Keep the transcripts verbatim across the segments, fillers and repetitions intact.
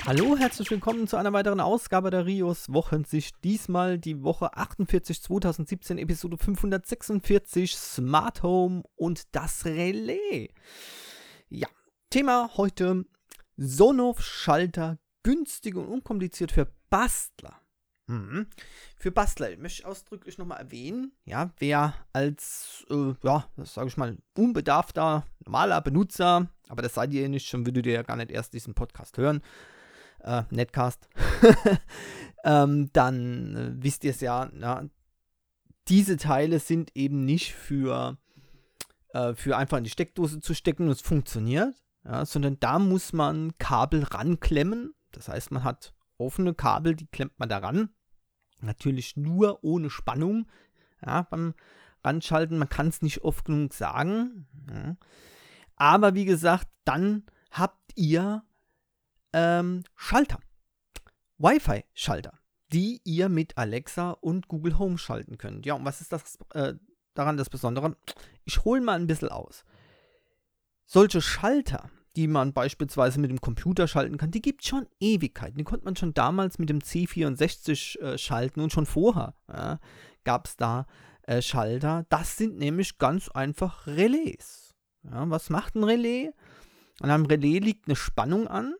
Hallo, herzlich willkommen zu einer weiteren Ausgabe der Rios Wochensicht. Diesmal die Woche achtundvierzig zweitausendsiebzehn, Episode fünfhundertsechsundvierzig, Smart Home und das Relais. Ja, Thema heute: Sonoff-Schalter, günstig und unkompliziert für Bastler. Mhm. Für Bastler, ich möchte ausdrücklich nochmal erwähnen, ja, wer als, äh, ja, das sage ich mal, unbedarfter, normaler Benutzer, aber das seid ihr nicht, schon würdet ihr ja gar nicht erst diesen Podcast hören, Äh, Netcast, ähm, dann äh, wisst ihr es ja, na, diese Teile sind eben nicht für, äh, für einfach in die Steckdose zu stecken und es funktioniert, ja, sondern da muss man Kabel ranklemmen. Das heißt, man hat offene Kabel, die klemmt man da ran. Natürlich nur ohne Spannung, ja, beim Ranschalten. Man kann es nicht oft genug sagen. Ja. Aber wie gesagt, dann habt ihr Ähm, Schalter, Wi-Fi-Schalter, die ihr mit Alexa und Google Home schalten könnt. Ja, und was ist das äh, daran das Besondere? Ich hole mal ein bisschen aus. Solche Schalter, die man beispielsweise mit dem Computer schalten kann, die gibt es schon Ewigkeiten. Die konnte man schon damals mit dem C vierundsechzig äh, schalten und schon vorher ja, gab es da äh, Schalter. Das sind nämlich ganz einfach Relais. Ja, was macht ein Relais? An einem Relais liegt eine Spannung an,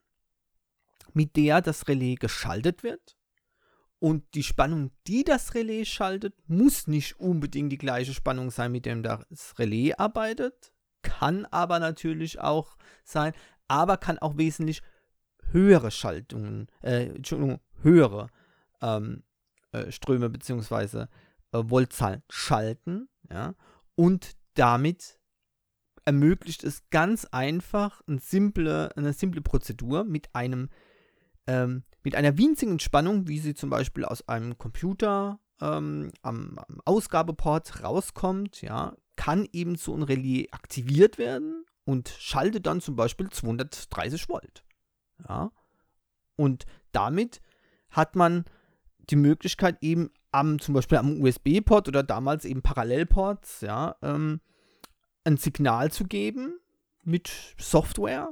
mit der das Relais geschaltet wird. Und die Spannung, die das Relais schaltet, muss nicht unbedingt die gleiche Spannung sein, mit der das Relais arbeitet. Kann aber natürlich auch sein, aber kann auch wesentlich höhere Schaltungen, äh, Entschuldigung, höhere ähm, äh, Ströme bzw. Äh, Voltzahlen schalten. Ja, und damit ermöglicht es ganz einfach eine simple, eine simple Prozedur mit einem Ähm, mit einer winzigen Spannung, wie sie zum Beispiel aus einem Computer ähm, am, am Ausgabeport rauskommt, ja, kann eben so ein Relais aktiviert werden und schaltet dann zum Beispiel zweihundertdreißig Volt. Ja. Und damit hat man die Möglichkeit eben am, zum Beispiel am U S B-Port oder damals eben Parallelports, ja, ähm, ein Signal zu geben mit Software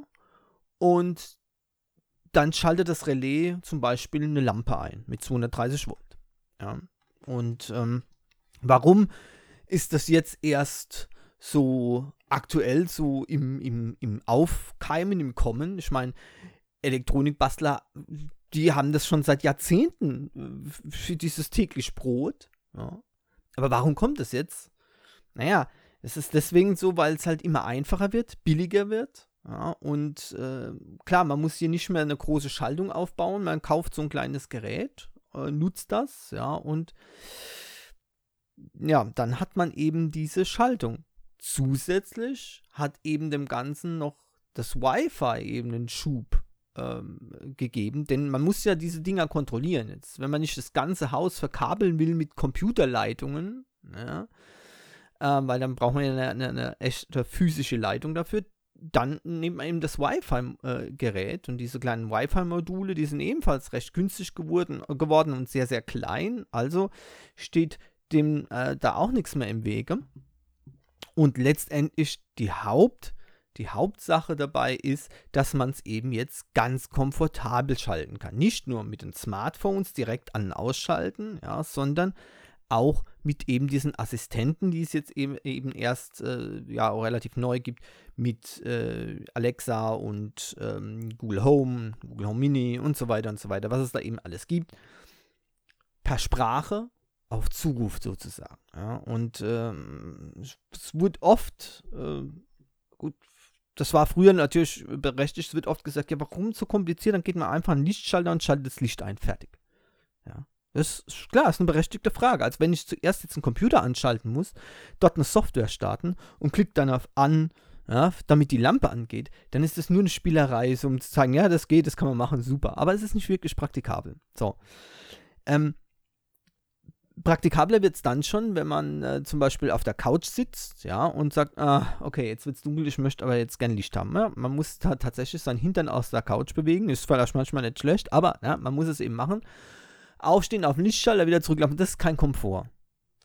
und dann schaltet das Relais zum Beispiel eine Lampe ein mit zweihundertdreißig Volt. Ja. Und ähm, warum ist das jetzt erst so aktuell, so im, im, im Aufkeimen, im Kommen? Ich meine, Elektronikbastler, die haben das schon seit Jahrzehnten für dieses täglich Brot. Ja. Aber warum kommt das jetzt? Naja, es ist deswegen so, weil es halt immer einfacher wird, billiger wird. Ja, und äh, klar, man muss hier nicht mehr eine große Schaltung aufbauen, man kauft so ein kleines Gerät, äh, nutzt das, ja, und ja, dann hat man eben diese Schaltung. Zusätzlich hat eben dem Ganzen noch das Wi-Fi eben einen Schub ähm, gegeben, denn man muss ja diese Dinger kontrollieren jetzt. Wenn man nicht das ganze Haus verkabeln will mit Computerleitungen, ja, äh, weil dann braucht man ja eine, eine, eine echte physische Leitung dafür. Dann nimmt man eben das Wi-Fi-Gerät äh, und diese kleinen Wi-Fi-Module, die sind ebenfalls recht günstig geworden, äh, geworden und sehr, sehr klein. Also steht dem äh, da auch nichts mehr im Wege. Und letztendlich die Haupt, die Hauptsache dabei ist, dass man es eben jetzt ganz komfortabel schalten kann. Nicht nur mit den Smartphones direkt an- und ausschalten, ja, sondern auch mit eben diesen Assistenten, die es jetzt eben, eben erst äh, ja auch relativ neu gibt, mit äh, Alexa und ähm, Google Home, Google Home Mini und so weiter und so weiter, was es da eben alles gibt, per Sprache auf Zuruf sozusagen. Ja, und ähm, es wird oft, äh, gut, das war früher natürlich berechtigt, es wird oft gesagt, ja, warum so kompliziert, dann geht man einfach einen Lichtschalter und schaltet das Licht ein, fertig. Ja. Das ist klar, das ist eine berechtigte Frage. Als wenn ich zuerst jetzt einen Computer anschalten muss, dort eine Software starten und klicke dann auf an, ja, damit die Lampe angeht, dann ist das nur eine Spielerei, so um zu sagen, ja, das geht, das kann man machen, super. Aber es ist nicht wirklich praktikabel. So. Ähm, praktikabler wird es dann schon, wenn man äh, zum Beispiel auf der Couch sitzt, ja, und sagt, ah, okay, jetzt wird es dunkel, ich möchte aber jetzt gerne Licht haben. Ja, man muss da tatsächlich seinen Hintern aus der Couch bewegen, ist vielleicht manchmal nicht schlecht, aber ja, man muss es eben machen. Aufstehen, auf den Lichtschalter, wieder zurücklaufen, das ist kein Komfort.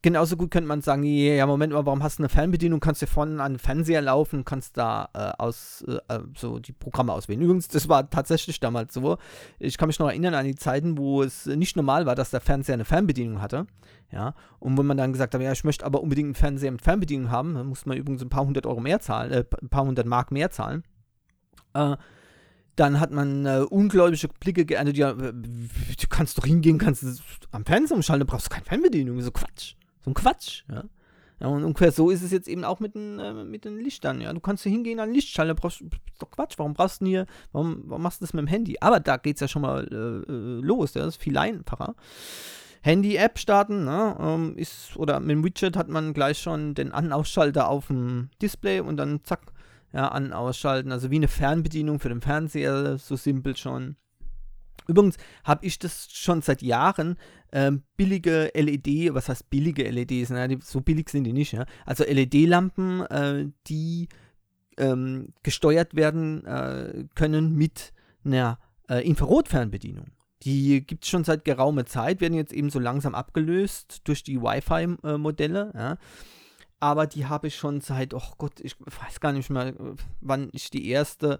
genauso gut könnte man sagen, ja, Moment mal, warum hast du eine Fernbedienung? Kannst du vorne an den Fernseher laufen, kannst da äh, aus, äh, so die Programme auswählen. Übrigens, das war tatsächlich damals so. Ich kann mich noch erinnern an die Zeiten, wo es nicht normal war, dass der Fernseher eine Fernbedienung hatte. Ja, und wenn man dann gesagt hat, ja, ich möchte aber unbedingt einen Fernseher mit Fernbedienung haben, dann muss man übrigens ein paar hundert Euro mehr zahlen, äh, ein paar hundert Mark mehr zahlen. Äh, Dann hat man äh, ungläubige Blicke geerntet, ja, du kannst doch hingehen, kannst du am Fernseher umschalten, brauchst du keine Fernbedienung, so Quatsch. So ein Quatsch, ja. Ja, und ungefähr so ist es jetzt eben auch mit den, äh, mit den Lichtern, ja. Du kannst hier hingehen an den Lichtschalter, brauchst du, doch Quatsch, warum brauchst du denn hier, warum, warum machst du das mit dem Handy? Aber da geht's ja schon mal äh, los, ja, das ist viel einfacher. Handy-App starten, ne, ähm, ist, oder mit dem Widget hat man gleich schon den An-Ausschalter auf dem Display und dann zack, ja, an- ausschalten, also wie eine Fernbedienung für den Fernseher, so simpel schon. Übrigens habe ich das schon seit Jahren, ähm, billige L E D, was heißt billige L E Ds, na, die, so billig sind die nicht, ja. Also L E D-Lampen, äh, die ähm, gesteuert werden äh, können mit einer äh, Infrarotfernbedienung. Die gibt es schon seit geraumer Zeit, werden jetzt eben so langsam abgelöst durch die Wi-Fi-Modelle, ja. Aber die habe ich schon seit, oh Gott, ich weiß gar nicht mehr, wann ich die erste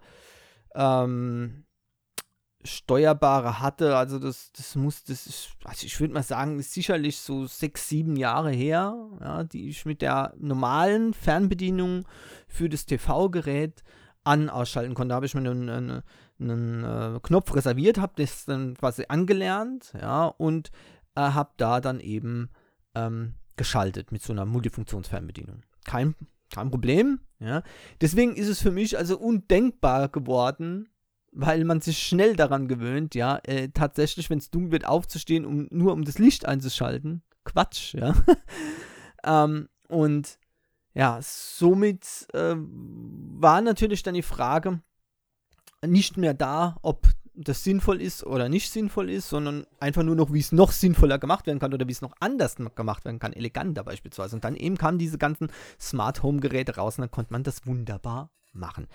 ähm, steuerbare hatte. Also das, das muss, das ist, also ich würde mal sagen, ist sicherlich so sechs, sieben Jahre her, ja, die ich mit der normalen Fernbedienung für das T V-Gerät an- ausschalten konnte. Da habe ich mir einen, einen, einen äh, Knopf reserviert, habe das dann quasi angelernt, ja, und äh, habe da dann eben ähm, geschaltet mit so einer Multifunktionsfernbedienung. Kein, kein Problem, ja. Deswegen ist es für mich also undenkbar geworden, weil man sich schnell daran gewöhnt, ja, äh, tatsächlich, wenn es dunkel wird, aufzustehen, um nur um das Licht einzuschalten. Quatsch, ja. ähm, und ja, somit äh, war natürlich dann die Frage nicht mehr da, ob das sinnvoll ist oder nicht sinnvoll ist, sondern einfach nur noch, wie es noch sinnvoller gemacht werden kann oder wie es noch anders gemacht werden kann, eleganter beispielsweise. Und dann eben kamen diese ganzen Smart Home Geräte raus und dann konnte man das wunderbar machen.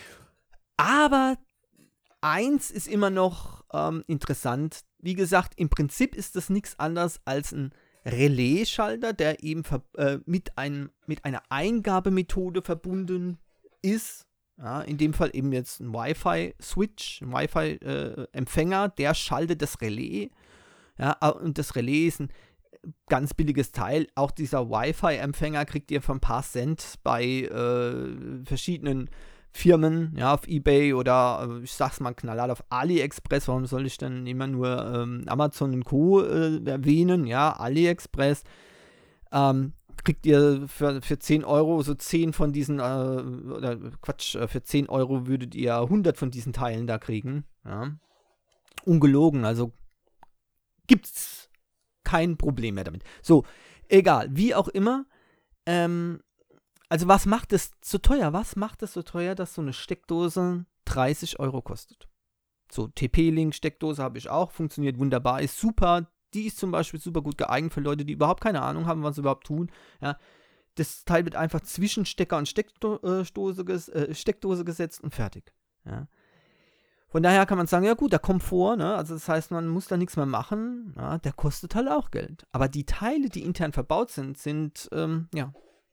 Aber eins ist immer noch ähm, interessant. Wie gesagt, im Prinzip ist das nichts anderes als ein Relaisschalter, der eben ver- äh, mit, einem, mit einer Eingabemethode verbunden ist. Ja, in dem Fall eben jetzt ein Wi-Fi-Switch, ein Wi-Fi-Empfänger, äh, der schaltet das Relais. Ja, und das Relais ist ein ganz billiges Teil. Auch dieser Wi-Fi-Empfänger kriegt ihr für ein paar Cent bei äh, verschiedenen Firmen, ja, auf eBay oder, ich sag's mal knallhart, auf AliExpress. Warum soll ich denn immer nur ähm, Amazon und Co. Äh, erwähnen? Ja, AliExpress. Ähm, kriegt ihr für, für zehn Euro so zehn von diesen, äh, oder Quatsch, für zehn Euro würdet ihr hundert von diesen Teilen da kriegen. Ja. Ungelogen, also gibt's kein Problem mehr damit. So, egal, wie auch immer, ähm, also was macht es so teuer? Was macht es so teuer, dass so eine Steckdose dreißig Euro kostet? So, T P-Link-Steckdose habe ich auch, funktioniert wunderbar, ist super. Die ist zum Beispiel super gut geeignet für Leute, die überhaupt keine Ahnung haben, was sie überhaupt tun. Ja, das Teil wird einfach zwischen Stecker und Steckdose, ges- äh, Steckdose gesetzt und fertig. Ja. Von daher kann man sagen, ja gut, der Komfort, ne? Also das heißt, man muss da nichts mehr machen, ja, der kostet halt auch Geld. Aber die Teile, die intern verbaut sind, sind, ähm, ja,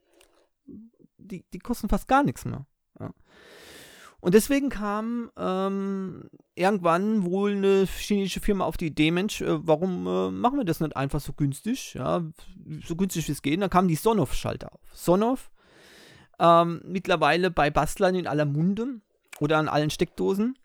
die, die kosten fast gar nichts mehr. Ja. Und deswegen kam ähm, irgendwann wohl eine chinesische Firma auf die Idee, Mensch, äh, warum äh, machen wir das nicht einfach so günstig, ja, so günstig wie es geht. Und dann kamen die Sonoff-Schalter auf. Sonoff, ähm, mittlerweile bei Bastlern in aller Munde oder an allen Steckdosen.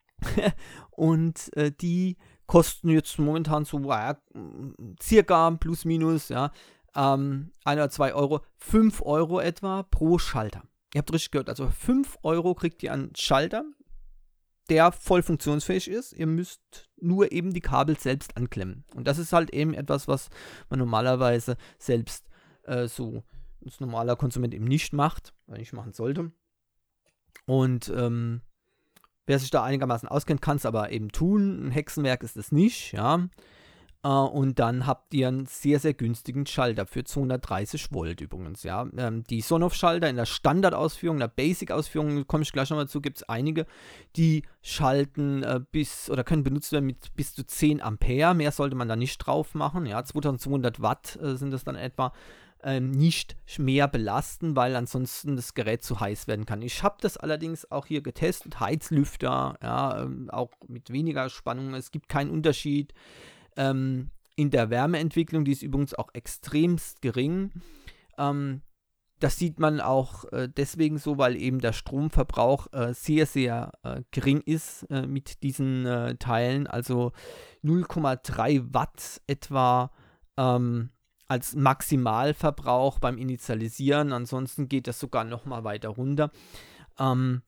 Und äh, die kosten jetzt momentan so ja, circa plus minus, ja, ähm, ein oder zwei Euro, fünf Euro etwa pro Schalter. Ihr habt richtig gehört, also fünf Euro kriegt ihr einen Schalter, der voll funktionsfähig ist. Ihr müsst nur eben die Kabel selbst anklemmen. Und das ist halt eben etwas, was man normalerweise selbst äh, so als normaler Konsument eben nicht macht, oder nicht machen sollte. Und ähm, wer sich da einigermaßen auskennt, kann es aber eben tun. Ein Hexenwerk ist es nicht, ja. Äh, und dann habt ihr einen sehr, sehr günstigen Schalter für zweihundertdreißig Volt übrigens, ja. Ähm, die Sonoff-Schalter in der Standardausführung, in der Basic-Ausführung, komme ich gleich nochmal zu, gibt es einige, die schalten äh, bis oder können benutzt werden mit bis zu zehn Ampere. Mehr sollte man da nicht drauf machen, ja. zweitausendzweihundert Watt äh, sind das dann etwa. Ähm, nicht mehr belasten, weil ansonsten das Gerät zu heiß werden kann. Ich habe das allerdings auch hier getestet, Heizlüfter, ja, ähm, auch mit weniger Spannung. Es gibt keinen Unterschied ähm, in der Wärmeentwicklung, die ist übrigens auch extremst gering. Ähm, das sieht man auch äh, deswegen so, weil eben der Stromverbrauch äh, sehr, sehr äh, gering ist äh, mit diesen äh, Teilen, also null Komma drei Watt etwa ähm, als Maximalverbrauch beim Initialisieren. Ansonsten geht das sogar noch mal weiter runter. Ähm,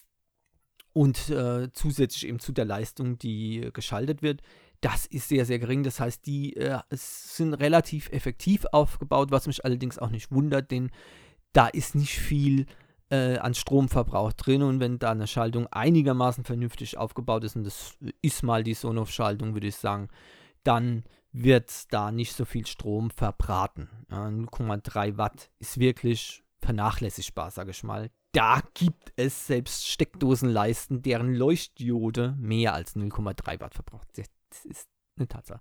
und äh, zusätzlich eben zu der Leistung, die geschaltet wird. Das ist sehr, sehr gering. Das heißt, die äh, sind relativ effektiv aufgebaut, was mich allerdings auch nicht wundert, denn da ist nicht viel äh, an Stromverbrauch drin. Und wenn da eine Schaltung einigermaßen vernünftig aufgebaut ist, und das ist mal die Sonoff-Schaltung, würde ich sagen, dann wird da nicht so viel Strom verbraten. Ja, null Komma drei Watt ist wirklich vernachlässigbar, sage ich mal. Da gibt es selbst Steckdosenleisten, deren Leuchtdiode mehr als null Komma drei Watt verbraucht. Das ist eine Tatsache.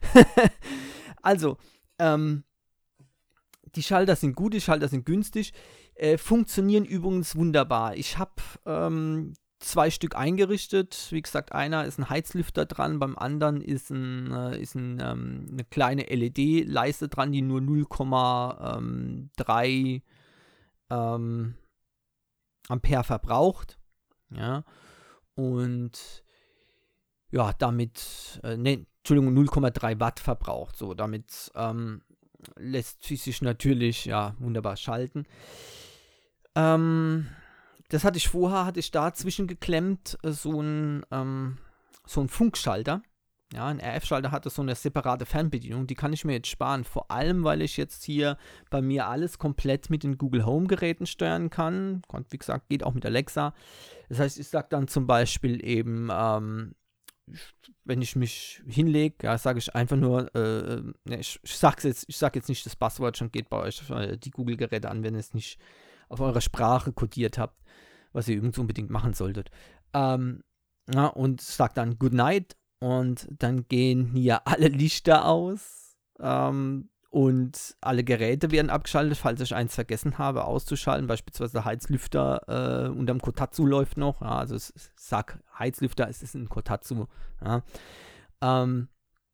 Also, ähm, die Schalter sind gut, die Schalter sind günstig, äh, funktionieren übrigens wunderbar. Ich habe ähm, zwei Stück eingerichtet. Wie gesagt, einer ist ein Heizlüfter dran, beim anderen ist, ein, äh, ist ein, ähm, eine kleine L E D-Leiste dran, die nur null Komma drei ähm, Ampere verbraucht. Ja. Und ja, damit, äh, ne, Entschuldigung, null Komma drei Watt verbraucht. So, damit ähm, lässt sich natürlich ja wunderbar schalten. Ähm, das hatte ich vorher, hatte ich dazwischen geklemmt, äh, so ein, ähm, so ein Funkschalter. Ja, ein R F-Schalter hatte so eine separate Fernbedienung, die kann ich mir jetzt sparen, vor allem, weil ich jetzt hier bei mir alles komplett mit den Google Home-Geräten steuern kann. Und wie gesagt, geht auch mit Alexa. Das heißt, ich sage dann zum Beispiel eben, ähm, wenn ich mich hinlege, ja, sage ich einfach nur, äh, ne, ich, ich sag's jetzt, ich sage jetzt nicht das Passwort, schon geht bei euch äh, die Google-Geräte an, wenn ihr es nicht auf eurer Sprache kodiert habt, was ihr übrigens unbedingt machen solltet. Ähm, ja, und sagt dann Good Night und dann gehen hier alle Lichter aus ähm, und alle Geräte werden abgeschaltet, falls ich eins vergessen habe auszuschalten, beispielsweise der Heizlüfter äh, unterm Kotatsu läuft noch, ja, also ich sag Heizlüfter, es ist ein Kotatsu, ja, ähm,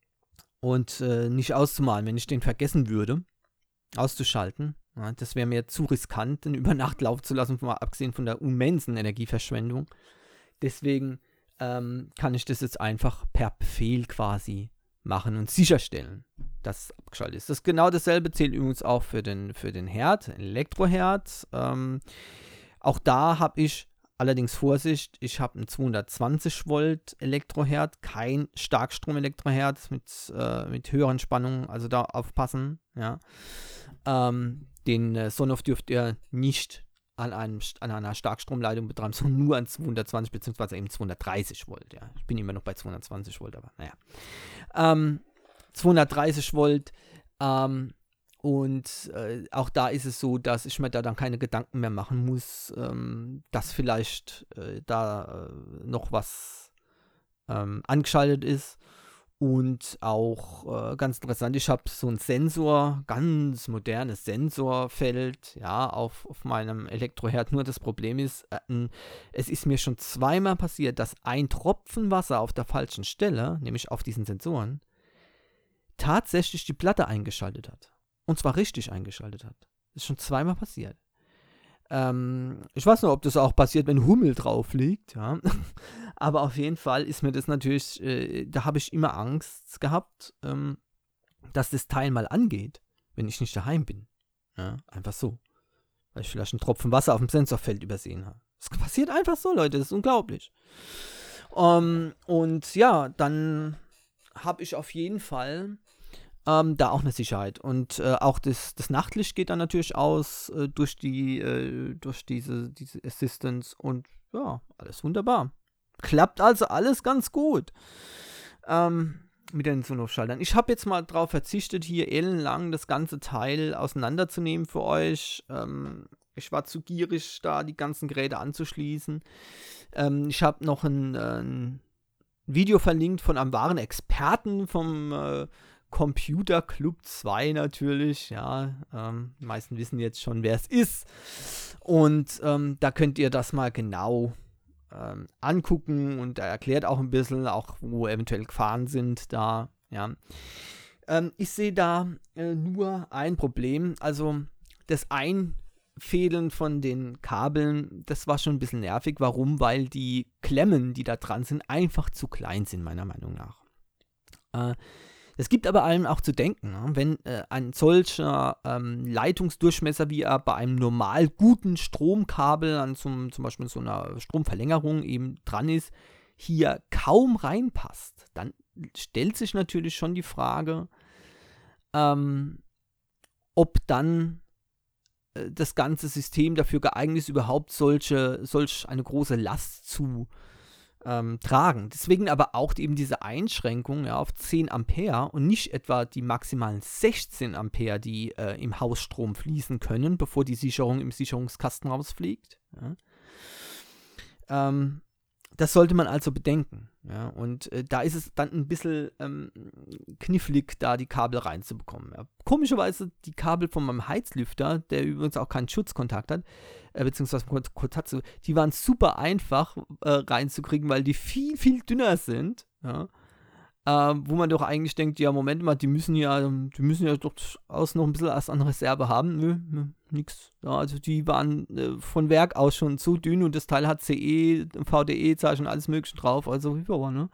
und äh, nicht auszumalen, wenn ich den vergessen würde, auszuschalten. Ja, das wäre mir zu riskant, den über Nacht laufen zu lassen, mal abgesehen von der immensen Energieverschwendung. Deswegen ähm, kann ich das jetzt einfach per Befehl quasi machen und sicherstellen, dass es abgeschaltet ist. Das genau dasselbe zählt übrigens auch für den, für den Herd, Elektroherd. Ähm, auch da habe ich allerdings Vorsicht, ich habe einen zweihundertzwanzig Volt Elektroherd, kein Starkstrom-Elektroherd mit, äh, mit höheren Spannungen, also da aufpassen, ja. Ähm, den äh, Sonoff dürft ihr nicht an, einem, an einer Starkstromleitung betreiben, sondern nur an zweihundertzwanzig bzw. eben zweihundertdreißig Volt. Ja. Ich bin immer noch bei zweihundertzwanzig Volt, aber naja. Ähm, zweihundertdreißig Volt ähm, und äh, auch da ist es so, dass ich mir da dann keine Gedanken mehr machen muss, ähm, dass vielleicht äh, da äh, noch was ähm, angeschaltet ist. Und auch äh, ganz interessant, ich habe so ein Sensor, ganz modernes Sensorfeld, ja, auf, auf meinem Elektroherd. Nur das Problem ist, äh, es ist mir schon zweimal passiert, dass ein Tropfen Wasser auf der falschen Stelle, nämlich auf diesen Sensoren, tatsächlich die Platte eingeschaltet hat. Und zwar richtig eingeschaltet hat. Das ist schon zweimal passiert. Ähm, ich weiß nicht, ob das auch passiert, wenn Hummel drauf liegt, ja. Aber auf jeden Fall ist mir das natürlich, äh, da habe ich immer Angst gehabt, ähm, dass das Teil mal angeht, wenn ich nicht daheim bin. Ja, einfach so. Weil ich vielleicht einen Tropfen Wasser auf dem Sensorfeld übersehen habe. Das passiert einfach so, Leute, das ist unglaublich. Um, und ja, dann habe ich auf jeden Fall Ähm, da auch eine Sicherheit. Und äh, auch das, das Nachtlicht geht dann natürlich aus äh, durch die äh, durch diese, diese Assistance und ja, alles wunderbar. Klappt also alles ganz gut. Ähm, mit den Sonos-Schaltern. Ich habe jetzt mal darauf verzichtet, hier ellenlang das ganze Teil auseinanderzunehmen für euch. Ähm, ich war zu gierig, da die ganzen Geräte anzuschließen. Ähm, ich habe noch ein, äh, ein Video verlinkt von einem wahren Experten vom äh, Computer Club zwei natürlich. Ja, ähm, die meisten wissen jetzt schon, wer es ist. Und ähm, da könnt ihr das mal genau ähm, angucken, und er erklärt auch ein bisschen, auch wo eventuell Gefahren sind da. Ja. Ähm, ich sehe da äh, nur ein Problem. Also das Einfädeln von den Kabeln, das war schon ein bisschen nervig. Warum? Weil die Klemmen, die da dran sind, einfach zu klein sind, meiner Meinung nach. Äh, Es gibt aber allem auch zu denken, ne? Wenn äh, ein solcher ähm, Leitungsdurchmesser, wie er bei einem normal guten Stromkabel an zum, zum Beispiel so einer Stromverlängerung eben dran ist, hier kaum reinpasst, dann stellt sich natürlich schon die Frage, ähm, ob dann äh, das ganze System dafür geeignet ist, überhaupt solche, solch eine große Last zu Ähm, tragen. Deswegen aber auch eben diese Einschränkung, ja, auf zehn Ampere und nicht etwa die maximalen sechzehn Ampere, die äh, im Hausstrom fließen können, bevor die Sicherung im Sicherungskasten rausfliegt. Ja. Ähm, das sollte man also bedenken. Ja. Und äh, da ist es dann ein bisschen ähm, knifflig, da die Kabel reinzubekommen. Ja. Komischerweise die Kabel von meinem Heizlüfter, der übrigens auch keinen Schutzkontakt hat, äh, beziehungsweise Kontakt, die waren super einfach äh, reinzukriegen, weil die viel, viel dünner sind. Ja. Ähm, wo man doch eigentlich denkt, ja, Moment mal, die müssen ja, die müssen ja durchaus noch ein bisschen was an Reserve haben. Nö, nö, nix. Ja, also die waren äh, von Werk aus schon so dünn, und das Teil hat C E, V D E-Zeichen, alles mögliche drauf. Also, ja, ne?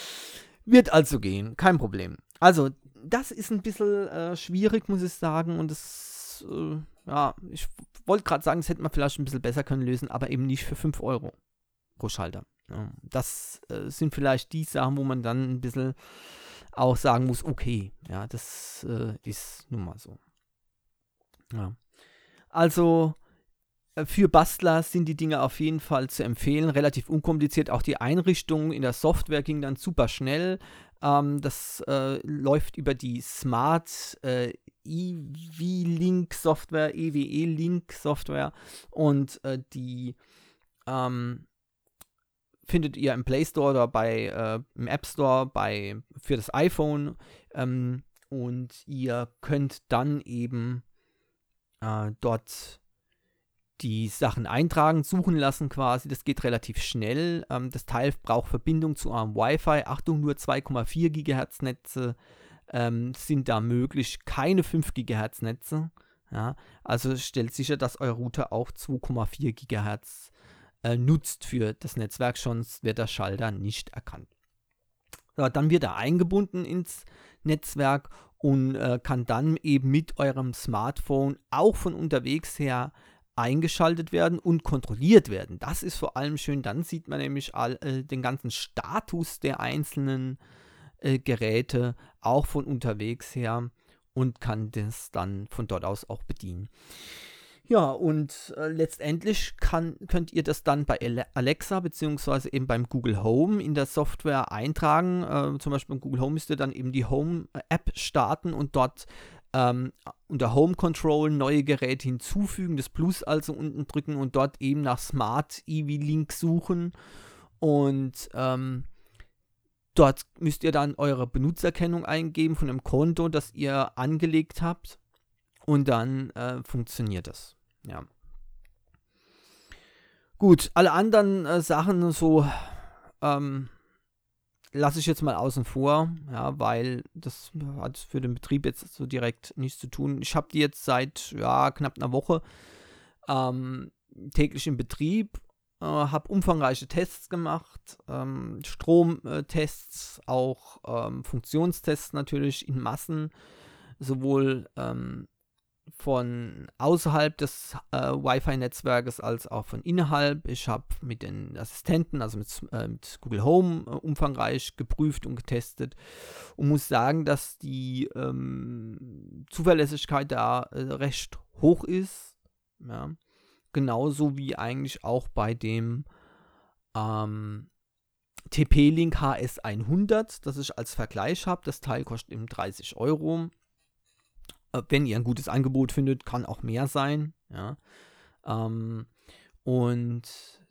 Wird also gehen, kein Problem. Also, das ist ein bisschen äh, schwierig, muss ich sagen. Und das, äh, ja, ich wollte gerade sagen, das hätte man vielleicht ein bisschen besser können lösen, aber eben nicht für fünf Euro pro Schalter. Ja, das äh, sind vielleicht die Sachen, wo man dann ein bisschen auch sagen muss, okay, ja, das äh, ist nun mal so. Ja. Also äh, für Bastler sind die Dinge auf jeden Fall zu empfehlen, relativ unkompliziert. Auch die Einrichtung in der Software ging dann super schnell. Ähm, das äh, läuft über die Smart äh, E V-Link Software, E W E-Link Software, und äh, die ähm, findet ihr im Play Store oder bei, äh, im App Store bei, für das iPhone, ähm, und ihr könnt dann eben äh, dort die Sachen eintragen, suchen lassen quasi. Das geht relativ schnell. Ähm, das Teil braucht Verbindung zu eurem Wi-Fi. Achtung, nur zwei Komma vier Gigahertz Netze ähm, sind da möglich, keine fünf Gigahertz Netze. Ja? Also stellt sicher, dass euer Router auch zwei Komma vier Gigahertz Äh, nutzt für das Netzwerk, sonst wird der Schalter nicht erkannt. So, dann wird er eingebunden ins Netzwerk und äh, kann dann eben mit eurem Smartphone auch von unterwegs her eingeschaltet werden und kontrolliert werden. Das ist vor allem schön, dann sieht man nämlich all, äh, den ganzen Status der einzelnen äh, Geräte auch von unterwegs her und kann das dann von dort aus auch bedienen. Ja, und äh, letztendlich kann, könnt ihr das dann bei Alexa beziehungsweise eben beim Google Home in der Software eintragen. Äh, zum Beispiel beim Google Home müsst ihr dann eben die Home-App starten und dort ähm, unter Home Control neue Geräte hinzufügen, das Plus also unten drücken und dort eben nach Smart E V-Link suchen. Und ähm, dort müsst ihr dann eure Benutzerkennung eingeben von einem Konto, das ihr angelegt habt. Und dann äh, funktioniert das. Ja. Gut, alle anderen äh, Sachen so ähm, lasse ich jetzt mal außen vor, ja, weil das hat für den Betrieb jetzt so direkt nichts zu tun. Ich habe die jetzt seit ja, knapp einer Woche ähm, täglich im Betrieb, äh, habe umfangreiche Tests gemacht, ähm, Stromtests, auch ähm, Funktionstests natürlich in Massen, sowohl ähm, von außerhalb des äh, Wi-Fi-Netzwerkes als auch von innerhalb. Ich habe mit den Assistenten, also mit, äh, mit Google Home, äh, umfangreich geprüft und getestet und muss sagen, dass die ähm, Zuverlässigkeit da äh, recht hoch ist. Ja. Genauso wie eigentlich auch bei dem ähm, T P-Link H S hundert, das ich als Vergleich habe. Das Teil kostet eben dreißig Euro. Äh, wenn ihr ein gutes Angebot findet, kann auch mehr sein. Ja. Ähm, und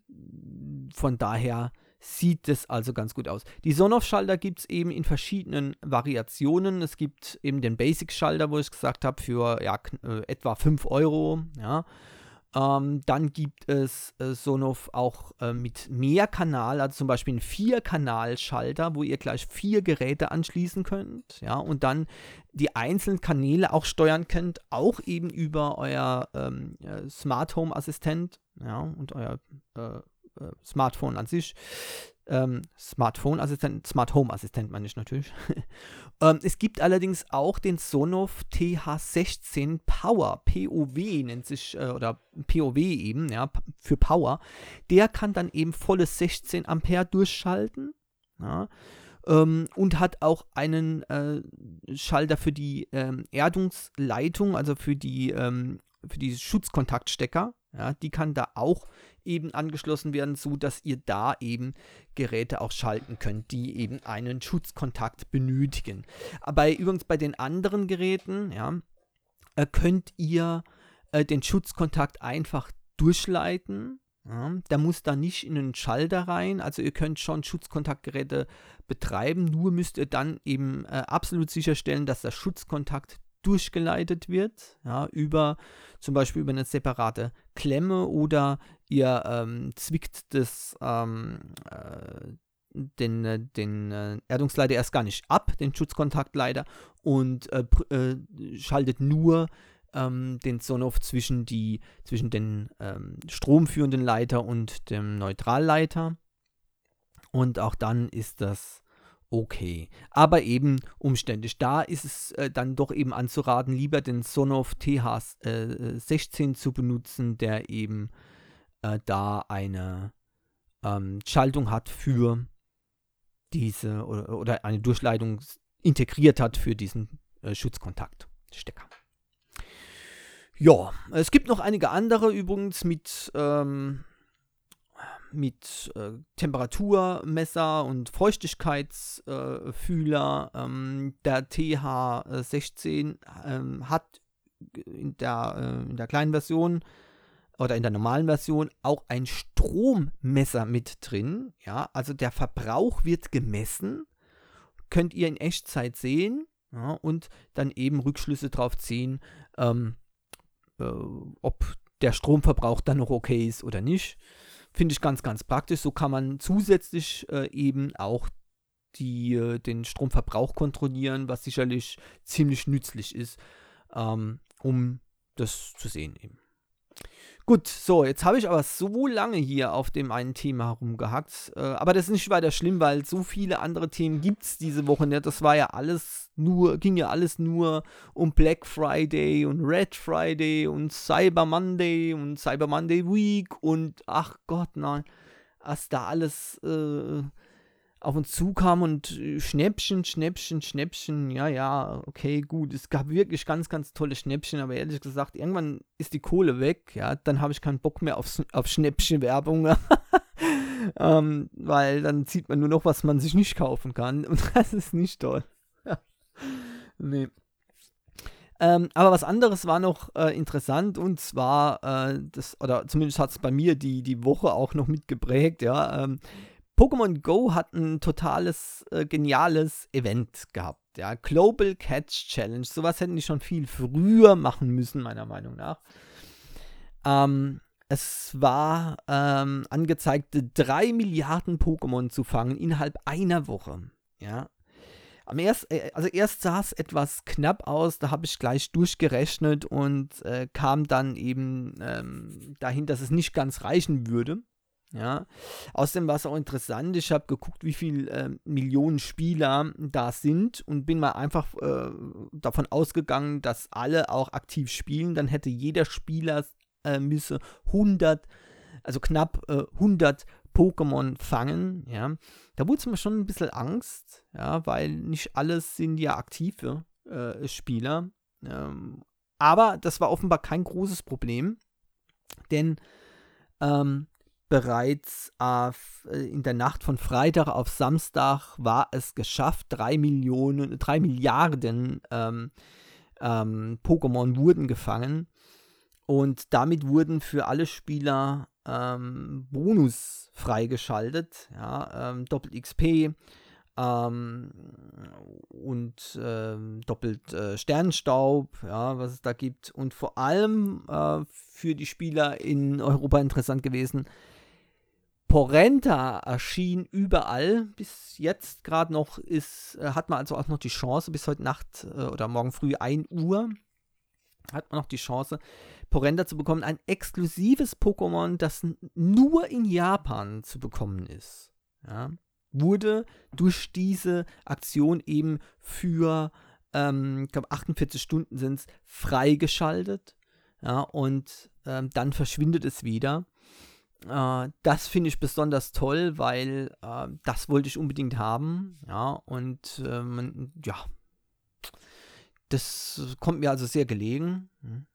von daher sieht es also ganz gut aus. Die Sonoff-Schalter gibt es eben in verschiedenen Variationen. Es gibt eben den Basic-Schalter, wo ich gesagt habe, für ja, äh, etwa fünf Euro. Ja. Ähm, dann gibt es äh, Sonoff auch äh, mit Mehrkanal, also zum Beispiel einen Vier-Kanal-Schalter, wo ihr gleich vier Geräte anschließen könnt, ja, und dann die einzelnen Kanäle auch steuern könnt, auch eben über euer ähm, äh, Smart Home Assistent, ja, und euer äh, äh, Smartphone an sich. Ähm, Smartphone-Assistent, Smart Home Assistent meine ich natürlich. ähm, es gibt allerdings auch den Sonoff T H sechzehn Power, P O W nennt sich, äh, oder P O W eben, ja, für Power. Der kann dann eben volle sechzehn Ampere durchschalten, ja, ähm, und hat auch einen äh, Schalter für die ähm, Erdungsleitung, also für die, ähm, für die Schutzkontaktstecker. Ja, die kann da auch eben angeschlossen werden, so dass ihr da eben Geräte auch schalten könnt, die eben einen Schutzkontakt benötigen. Aber übrigens bei den anderen Geräten, ja, äh, könnt ihr äh, den Schutzkontakt einfach durchleiten. Ja, da muss da nicht in einen Schalter rein. Also ihr könnt schon Schutzkontaktgeräte betreiben, nur müsst ihr dann eben äh, absolut sicherstellen, dass der Schutzkontakt durchgeleitet wird, ja, über zum Beispiel über eine separate Klemme, oder ihr ähm, zwickt das, ähm, äh, den, äh, den äh, Erdungsleiter erst gar nicht ab, den Schutzkontaktleiter, und äh, äh, schaltet nur ähm, den Sonoff zwischen, die, zwischen den ähm, stromführenden Leiter und dem Neutralleiter, und auch dann ist das okay, aber eben umständlich. Da ist es äh, dann doch eben anzuraten, lieber den Sonoff T H sechzehn zu benutzen, der eben äh, da eine ähm, Schaltung hat für diese, oder, oder eine Durchleitung integriert hat für diesen äh, Schutzkontaktstecker. Ja, es gibt noch einige andere übrigens mit ähm, mit äh, Temperaturmesser und Feuchtigkeitsfühler. Äh, ähm, der T H sechzehn ähm, hat in der, äh, in der kleinen Version oder in der normalen Version auch ein Strommesser mit drin. Ja, also der Verbrauch wird gemessen, könnt ihr in Echtzeit sehen, ja, und dann eben Rückschlüsse drauf ziehen, ähm, äh, ob der Stromverbrauch dann noch okay ist oder nicht. Finde ich ganz, ganz praktisch. So kann man zusätzlich äh, eben auch die, äh, den Stromverbrauch kontrollieren, was sicherlich ziemlich nützlich ist, ähm, um das zu sehen eben. Gut, so, jetzt habe ich aber so lange hier auf dem einen Thema herumgehackt, äh, aber das ist nicht weiter schlimm, weil so viele andere Themen gibt es diese Woche nicht. Das war ja alles nur, ging ja alles nur um Black Friday und Red Friday und Cyber Monday und Cyber Monday Week und ach Gott, nein, was da alles äh, auf uns zukam und äh, Schnäppchen, Schnäppchen, Schnäppchen, ja, ja, okay, gut, es gab wirklich ganz, ganz tolle Schnäppchen, aber ehrlich gesagt, irgendwann ist die Kohle weg, ja, dann habe ich keinen Bock mehr auf, auf Schnäppchen-Werbung, ähm, weil dann sieht man nur noch, was man sich nicht kaufen kann, und das ist nicht toll. Nee. Ähm, aber was anderes war noch äh, interessant, und zwar, äh, das, oder zumindest hat es bei mir die, die Woche auch noch mitgeprägt, ja, ähm, Pokémon Go hat ein totales, äh, geniales Event gehabt. Ja, Global Catch Challenge. Sowas hätten die schon viel früher machen müssen, meiner Meinung nach. Ähm, es war ähm, angezeigt, drei Milliarden Pokémon zu fangen innerhalb einer Woche. Ja. Am erst, äh, also erst sah es etwas knapp aus, da habe ich gleich durchgerechnet und äh, kam dann eben ähm, dahin, dass es nicht ganz reichen würde. Ja, außerdem war es auch interessant, ich habe geguckt, wie viele äh, Millionen Spieler da sind, und bin mal einfach äh, davon ausgegangen, dass alle auch aktiv spielen. Dann hätte jeder Spieler äh, müsse hundert, also knapp äh, hundert Pokémon fangen. Ja, da wurde es mir schon ein bisschen Angst, ja, weil nicht alles sind ja aktive äh, Spieler. Ähm, aber das war offenbar kein großes Problem, denn ähm, bereits äh, in der Nacht von Freitag auf Samstag war es geschafft, drei Millionen, drei Milliarden ähm, ähm, Pokémon wurden gefangen und damit wurden für alle Spieler ähm, Bonus freigeschaltet, ja, ähm, doppelt X P ähm, und ähm, doppelt äh, Sternenstaub, ja, was es da gibt, und vor allem äh, für die Spieler in Europa interessant gewesen, Porenta erschien überall, bis jetzt gerade noch ist, äh, hat man also auch noch die Chance, bis heute Nacht äh, oder morgen früh ein Uhr, hat man noch die Chance, Porenta zu bekommen, ein exklusives Pokémon, das n- nur in Japan zu bekommen ist. Ja, wurde durch diese Aktion eben für, ähm, ich glaube, achtundvierzig Stunden sind es, freigeschaltet. Ja, und ähm, dann verschwindet es wieder. Äh, das finde ich besonders toll, weil äh, das wollte ich unbedingt haben. Ja, und äh, man, ja, das kommt mir also sehr gelegen.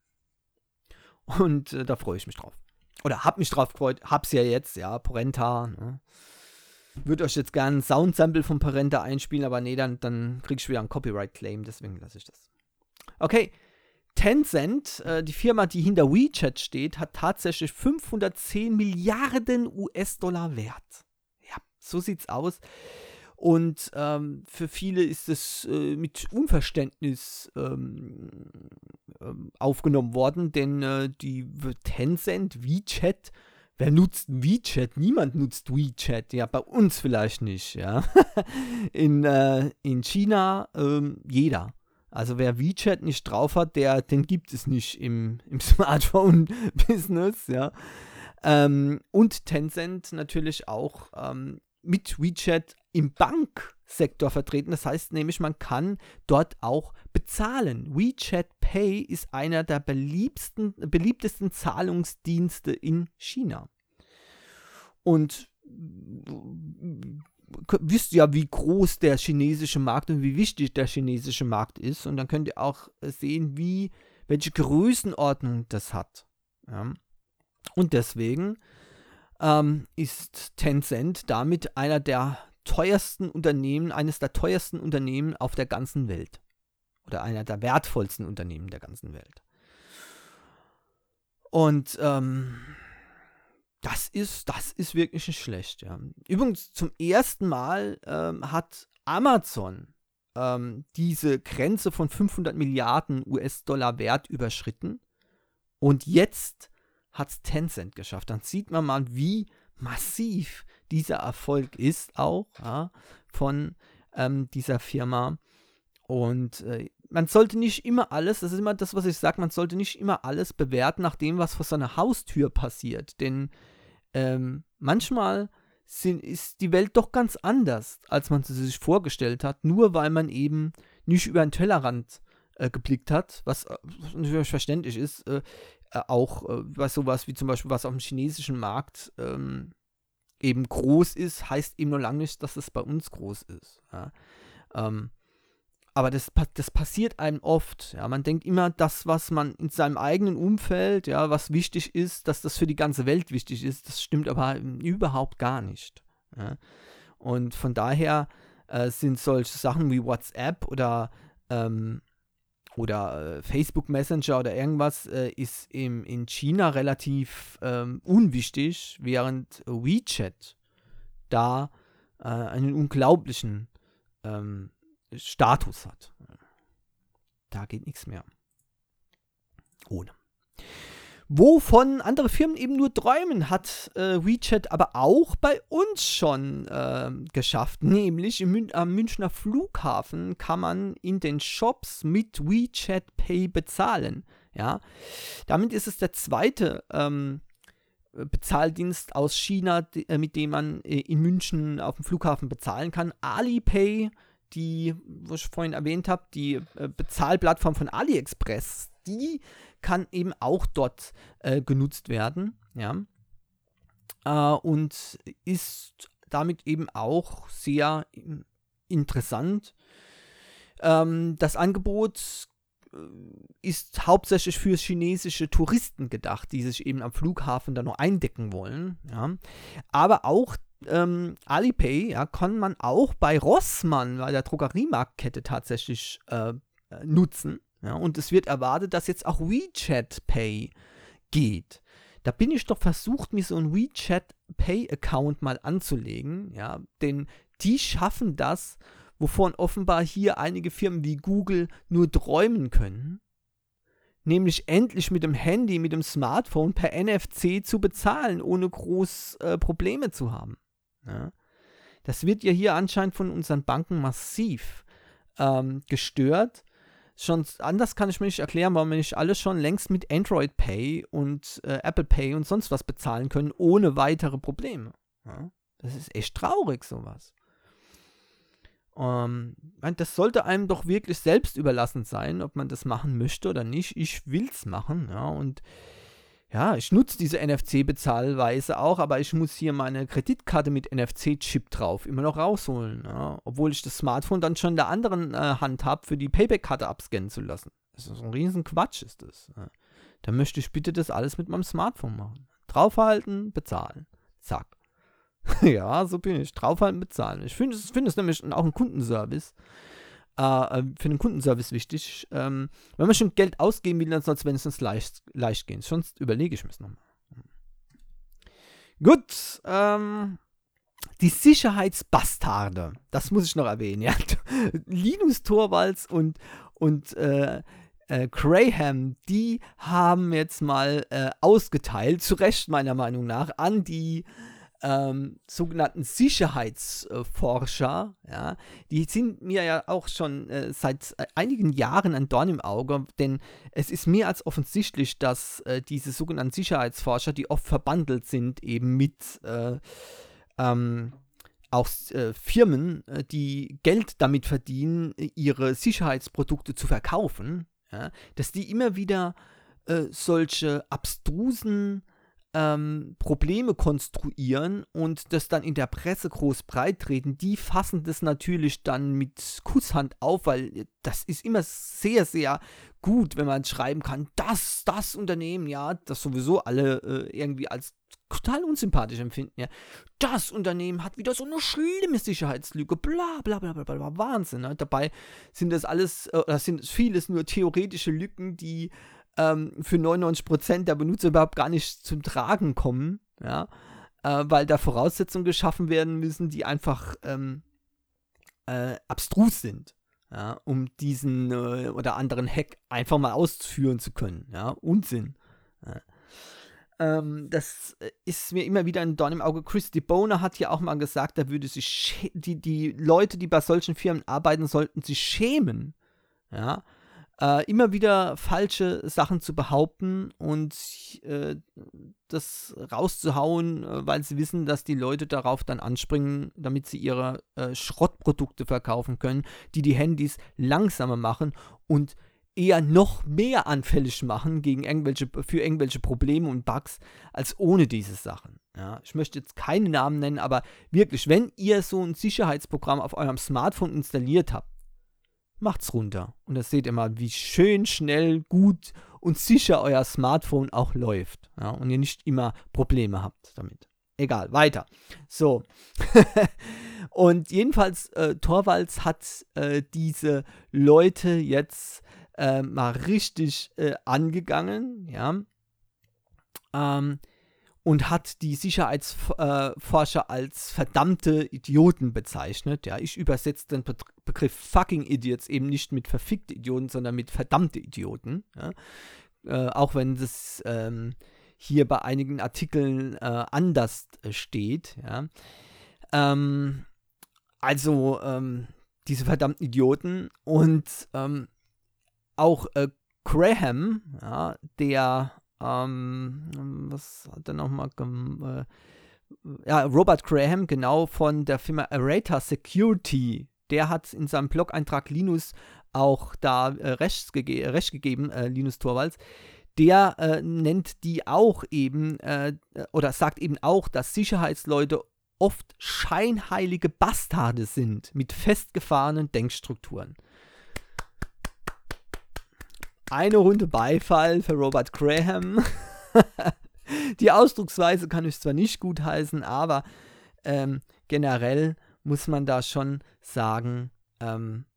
Und äh, da freue ich mich drauf. Oder hab mich drauf gefreut, hab's ja jetzt, ja, Porenta. Ne? Würde euch jetzt gerne ein Soundsample von Porenta einspielen, aber nee, dann, dann krieg ich wieder einen Copyright-Claim, deswegen lasse ich das. Okay, Tencent, äh, die Firma, die hinter WeChat steht, hat tatsächlich fünfhundertzehn Milliarden U S-Dollar wert. Ja, so sieht's aus. Und ähm, für viele ist es äh, mit Unverständnis ähm, ähm, aufgenommen worden, denn äh, die Tencent, WeChat, wer nutzt WeChat? Niemand nutzt WeChat, ja, bei uns vielleicht nicht, ja. in, äh, in China ähm, jeder. Also wer WeChat nicht drauf hat, der, den gibt es nicht im, im Smartphone-Business, ja. Ähm, und Tencent natürlich auch ähm, mit WeChat im Banksektor vertreten. Das heißt nämlich, man kann dort auch bezahlen. WeChat Pay ist einer der beliebtesten, beliebtesten Zahlungsdienste in China. Und wisst ja, wie groß der chinesische Markt und wie wichtig der chinesische Markt ist. Und dann könnt ihr auch sehen, wie, welche Größenordnung das hat. Ja. Und deswegen ähm, ist Tencent damit einer der teuersten Unternehmen, eines der teuersten Unternehmen auf der ganzen Welt. Oder einer der wertvollsten Unternehmen der ganzen Welt. Und ähm, das ist, das ist wirklich nicht schlecht. Ja. Übrigens, zum ersten Mal ähm, hat Amazon ähm, diese Grenze von fünfhundert Milliarden U S-Dollar Wert überschritten. Und jetzt hat es Tencent geschafft. Dann sieht man mal, wie massiv dieser Erfolg ist auch ja, von ähm, dieser Firma. Und äh, man sollte nicht immer alles, das ist immer das, was ich sage, man sollte nicht immer alles bewerten nach dem, was vor seiner Haustür passiert. Denn ähm, manchmal sind, ist die Welt doch ganz anders, als man sie sich vorgestellt hat, nur weil man eben nicht über den Tellerrand äh, geblickt hat, was äh, natürlich verständlich ist, äh, äh, auch äh, was sowas wie zum Beispiel, was auf dem chinesischen Markt ähm, eben groß ist, heißt eben nur lange nicht, dass es bei uns groß ist. Ja. Ähm, aber das, das passiert einem oft. Ja. Man denkt immer, das, was man in seinem eigenen Umfeld, ja, was wichtig ist, dass das für die ganze Welt wichtig ist. Das stimmt aber überhaupt gar nicht. Ja. Und von daher äh, sind solche Sachen wie WhatsApp oder, ähm, oder äh, Facebook Messenger oder irgendwas äh, ist im, in China relativ ähm, unwichtig, während WeChat da äh, einen unglaublichen ähm, Status hat. Da geht nichts mehr. Ohne. Wovon andere Firmen eben nur träumen, hat äh, WeChat aber auch bei uns schon äh, geschafft. Nämlich im Mün- am Münchner Flughafen kann man in den Shops mit WeChat Pay bezahlen. Ja? Damit ist es der zweite ähm, Bezahldienst aus China, die, äh, mit dem man äh, in München auf dem Flughafen bezahlen kann. Alipay, die, was ich vorhin erwähnt habe, die äh, Bezahlplattform von AliExpress, die kann eben auch dort äh, genutzt werden, ja, äh, und ist damit eben auch sehr interessant. Ähm, das Angebot ist hauptsächlich für chinesische Touristen gedacht, die sich eben am Flughafen dann noch eindecken wollen. Ja. Aber auch ähm, Alipay, ja, kann man auch bei Rossmann, bei der Drogeriemarktkette tatsächlich äh, nutzen. Ja. Und es wird erwartet, dass jetzt auch WeChat Pay geht. Da bin ich doch versucht, mir so einen WeChat Pay-Account mal anzulegen. Ja. Denn die schaffen das, wovon offenbar hier einige Firmen wie Google nur träumen können, nämlich endlich mit dem Handy, mit dem Smartphone per N F C zu bezahlen, ohne groß äh, Probleme zu haben. Ja. Das wird ja hier anscheinend von unseren Banken massiv ähm, gestört. Schon anders kann ich mir nicht erklären, warum wir nicht alles schon längst mit Android Pay und äh, Apple Pay und sonst was bezahlen können, ohne weitere Probleme. Ja. Das ist echt traurig, sowas. Um, das sollte einem doch wirklich selbst überlassen sein, ob man das machen möchte oder nicht. Ich will es machen, ja, und ja, ich nutze diese N F C-Bezahlweise auch, aber ich muss hier meine Kreditkarte mit N F C-Chip drauf immer noch rausholen, ja, obwohl ich das Smartphone dann schon in der anderen äh, Hand habe, für die Payback-Karte abscannen zu lassen. Das ist so ein riesen Quatsch, ist das. Ja. Da möchte ich bitte das alles mit meinem Smartphone machen. Draufhalten, bezahlen. Zack. Ja, so bin ich. Draufhalten, bezahlen. Ich finde es find nämlich auch ein Kundenservice. Äh, für den Kundenservice wichtig. Ähm, wenn man schon Geld ausgeben will, dann soll es wenigstens leicht, leicht gehen. Sonst überlege ich mir es nochmal. Gut. Ähm, die Sicherheitsbastarde. Das muss ich noch erwähnen. Ja. Linus Torvalds und, und äh, äh, Graham, die haben jetzt mal äh, ausgeteilt, zu Recht meiner Meinung nach, an die Ähm, sogenannten Sicherheitsforscher, ja, die sind mir ja auch schon äh, seit äh, einigen Jahren ein Dorn im Auge, denn es ist mehr als offensichtlich, dass äh, diese sogenannten Sicherheitsforscher, die oft verbandelt sind eben mit äh, ähm, auch äh, Firmen, äh, die Geld damit verdienen, ihre Sicherheitsprodukte zu verkaufen, ja, dass die immer wieder äh, solche abstrusen Ähm, Probleme konstruieren und das dann in der Presse groß breit treten, die fassen das natürlich dann mit Kusshand auf, weil das ist immer sehr, sehr gut, wenn man schreiben kann, dass das Unternehmen, ja, das sowieso alle äh, irgendwie als total unsympathisch empfinden, ja, das Unternehmen hat wieder so eine schlimme Sicherheitslücke, bla bla bla bla bla, Wahnsinn, ne? Dabei sind das alles, äh, das sind vieles nur theoretische Lücken, die für neunundneunzig Prozent der Benutzer überhaupt gar nicht zum Tragen kommen, ja, äh, weil da Voraussetzungen geschaffen werden müssen, die einfach ähm, äh, abstrus sind, ja, um diesen äh, oder anderen Hack einfach mal ausführen zu können, ja, Unsinn. Ja. Ähm, das ist mir immer wieder ein Dorn im Auge. Chris DeBoner hat ja auch mal gesagt, da würde sich die, die Leute, die bei solchen Firmen arbeiten, sollten sich schämen, ja, Äh, immer wieder falsche Sachen zu behaupten und äh, das rauszuhauen, äh, weil sie wissen, dass die Leute darauf dann anspringen, damit sie ihre äh, Schrottprodukte verkaufen können, die die Handys langsamer machen und eher noch mehr anfällig machen gegen irgendwelche, für irgendwelche Probleme und Bugs als ohne diese Sachen. Ja, ich möchte jetzt keine Namen nennen, aber wirklich, wenn ihr so ein Sicherheitsprogramm auf eurem Smartphone installiert habt, macht's runter. Und das seht ihr mal, wie schön, schnell, gut und sicher euer Smartphone auch läuft. Ja, und ihr nicht immer Probleme habt damit. Egal, weiter. So. Und jedenfalls, äh, Torvalds hat äh, diese Leute jetzt äh, mal richtig äh, angegangen, ja. Ähm, und hat die Sicherheitsforscher äh, als verdammte Idioten bezeichnet. Ja, ich übersetze den Be- Begriff fucking Idiots eben nicht mit verfickte Idioten, sondern mit verdammte Idioten. Ja. Äh, auch wenn das ähm, hier bei einigen Artikeln äh, anders äh, steht. Ja. Ähm, also ähm, diese verdammten Idioten und ähm, auch äh, Graham, ja, der Ähm, was hat er nochmal? Äh, ja, Robert Graham, genau, von der Firma Arata Security. Der hat in seinem Blog-Eintrag Linus auch da äh, recht, gege- recht gegeben, äh, Linus Torvalds. Der äh, nennt die auch eben, äh, oder sagt eben auch, dass Sicherheitsleute oft scheinheilige Bastarde sind mit festgefahrenen Denkstrukturen. eine Runde Beifall für Robert Graham. Die Ausdrucksweise kann ich zwar nicht gutheißen, aber ähm, generell muss man da schon sagen, ähm,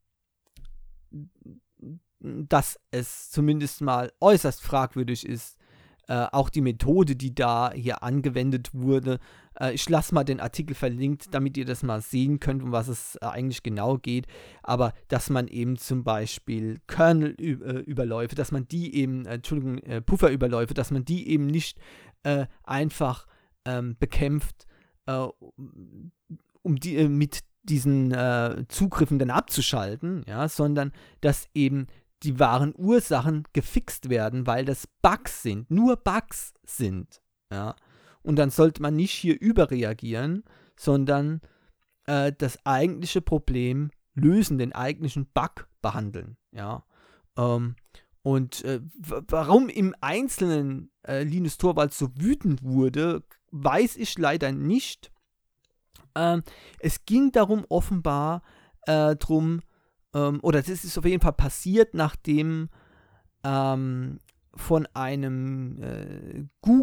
dass es zumindest mal äußerst fragwürdig ist, äh, auch die Methode, die da hier angewendet wurde. Äh, ich lasse mal den Artikel verlinkt, damit ihr das mal sehen könnt, um was es äh, eigentlich genau geht. Aber dass man eben zum Beispiel Kernel-Überläufe, dass man die eben, äh, Entschuldigung, äh, Pufferüberläufe, dass man die eben nicht äh, einfach ähm, bekämpft, äh, um die äh, mit diesen äh, Zugriffen dann abzuschalten, ja, sondern dass eben die wahren Ursachen gefixt werden, weil das Bugs sind, nur Bugs sind, ja. Und dann sollte man nicht hier überreagieren, sondern äh, das eigentliche Problem lösen, den eigentlichen Bug behandeln, ja. Ähm, und äh, w- warum im Einzelnen äh, Linus Torvalds so wütend wurde, weiß ich leider nicht. Ähm, es ging darum offenbar äh, drum, ähm, oder das ist auf jeden Fall passiert, nachdem ähm, von einem äh,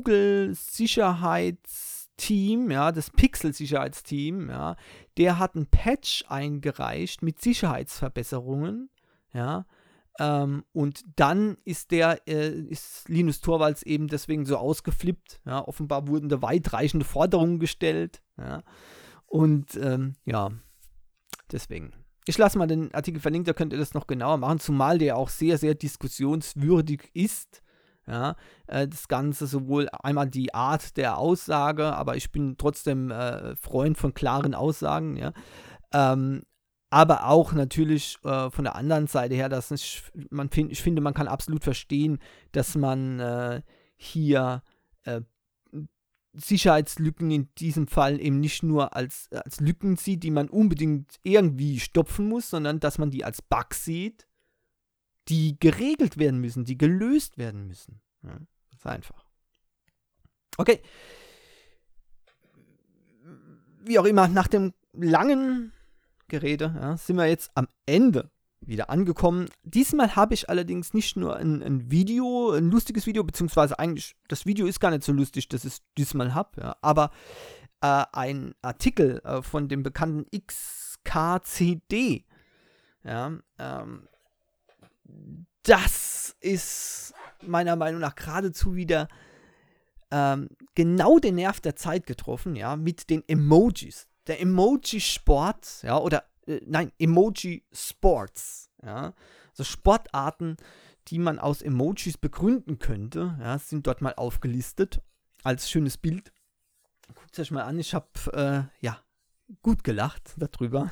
Google-Sicherheitsteam, ja, das Pixel-Sicherheitsteam, ja, der hat einen Patch eingereicht mit Sicherheitsverbesserungen, ja, ähm, und dann ist der, äh, ist Linus Torvalds eben deswegen so ausgeflippt, ja, offenbar wurden da weitreichende Forderungen gestellt, ja, und ähm, ja, deswegen. Ich lasse mal den Artikel verlinkt, da könnt ihr das noch genauer machen, zumal der auch sehr, sehr diskussionswürdig ist. Ja, äh, das Ganze sowohl einmal die Art der Aussage, aber ich bin trotzdem äh, Freund von klaren Aussagen, ja. Ähm, aber auch natürlich äh, von der anderen Seite her, dass ich, man find, ich finde, man kann absolut verstehen, dass man äh, hier äh, Sicherheitslücken in diesem Fall eben nicht nur als, als Lücken sieht, die man unbedingt irgendwie stopfen muss, sondern dass man die als Bug sieht, die geregelt werden müssen, die gelöst werden müssen. Ja, das ist einfach. Okay. Wie auch immer, nach dem langen Gerede ja, sind wir jetzt am Ende wieder angekommen. Diesmal habe ich allerdings nicht nur ein, ein Video, ein lustiges Video, beziehungsweise eigentlich, das Video ist gar nicht so lustig, dass ich es diesmal habe, ja, aber äh, ein Artikel äh, von dem bekannten X K C D. Ja, ähm, das ist meiner Meinung nach geradezu wieder ähm, genau den Nerv der Zeit getroffen, ja, mit den Emojis. Der Emoji-Sport, ja, oder äh, nein, Emoji-Sports, ja, also Sportarten, die man aus Emojis begründen könnte, ja, sind dort mal aufgelistet als schönes Bild. Guckt es euch mal an, ich habe, äh, ja, gut gelacht darüber.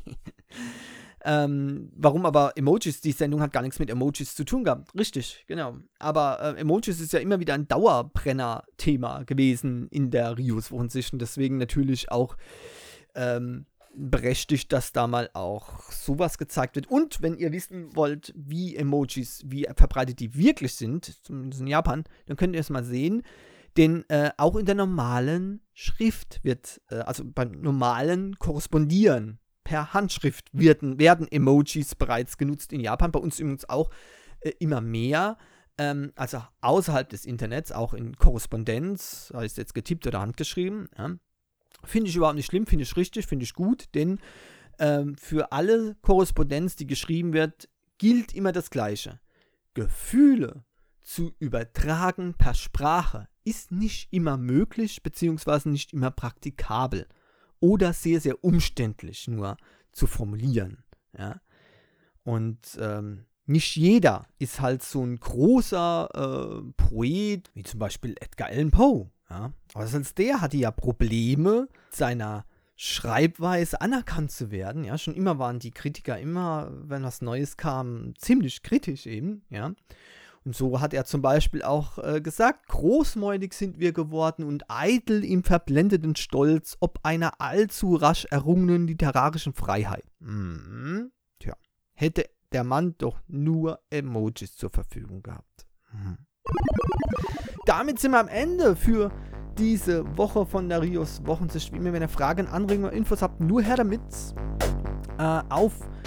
ähm, warum aber Emojis? Die Sendung hat gar nichts mit Emojis zu tun gehabt. Richtig, genau. Aber äh, Emojis ist ja immer wieder ein Dauerbrenner-Thema gewesen in der Rios-Wochensicht und deswegen natürlich auch ähm, berechtigt, dass da mal auch sowas gezeigt wird. Und wenn ihr wissen wollt, wie Emojis, wie verbreitet die wirklich sind, zumindest in Japan, dann könnt ihr es mal sehen. Denn äh, auch in der normalen Schrift wird, äh, also beim normalen Korrespondieren per Handschrift werden, werden Emojis bereits genutzt in Japan. Bei uns übrigens auch äh, immer mehr. Ähm, also außerhalb des Internets, auch in Korrespondenz, heißt jetzt getippt oder handgeschrieben. Ja. Finde ich überhaupt nicht schlimm, finde ich richtig, finde ich gut, denn ähm, für alle Korrespondenz, die geschrieben wird, gilt immer das Gleiche. Gefühle zu übertragen per Sprache ist nicht immer möglich, beziehungsweise nicht immer praktikabel oder sehr, sehr umständlich nur zu formulieren. Ja? Und ähm, nicht jeder ist halt so ein großer äh, Poet, wie zum Beispiel Edgar Allan Poe. Ja? Aber selbst der hatte ja Probleme, seiner Schreibweise anerkannt zu werden. Ja? Schon immer waren die Kritiker immer, wenn was Neues kam, ziemlich kritisch eben. Ja? Und so hat er zum Beispiel auch äh, gesagt, großmäulig sind wir geworden und eitel im verblendeten Stolz ob einer allzu rasch errungenen literarischen Freiheit. Mhm. Tja, hätte der Mann doch nur Emojis zur Verfügung gehabt. Mhm. Damit sind wir am Ende für diese Woche von der Rios Wochensicht. Wie immer, wenn ihr Fragen, Anregungen oder Infos habt, nur her damit. Äh, auf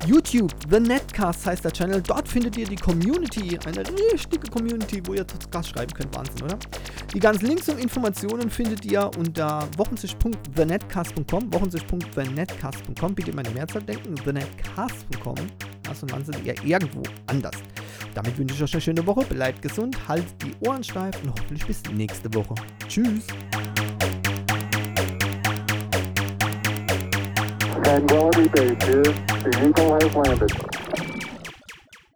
YouTube, The Netcast heißt der Channel. Dort findet ihr die Community, eine richtige Community, wo ihr Gast schreiben könnt. Wahnsinn, oder? Die ganzen Links und Informationen findet ihr unter wochensicht punkt the netcast punkt com, wochensicht punkt the netcast punkt com. Bitte immer in die Mehrzahl denken, the netcast punkt com. Also dann sind ihr irgendwo anders. Damit wünsche ich euch eine schöne Woche. Bleibt gesund, haltet die Ohren steif und hoffentlich bis nächste Woche. Tschüss. Tranquility Base here. The Eagle has landed.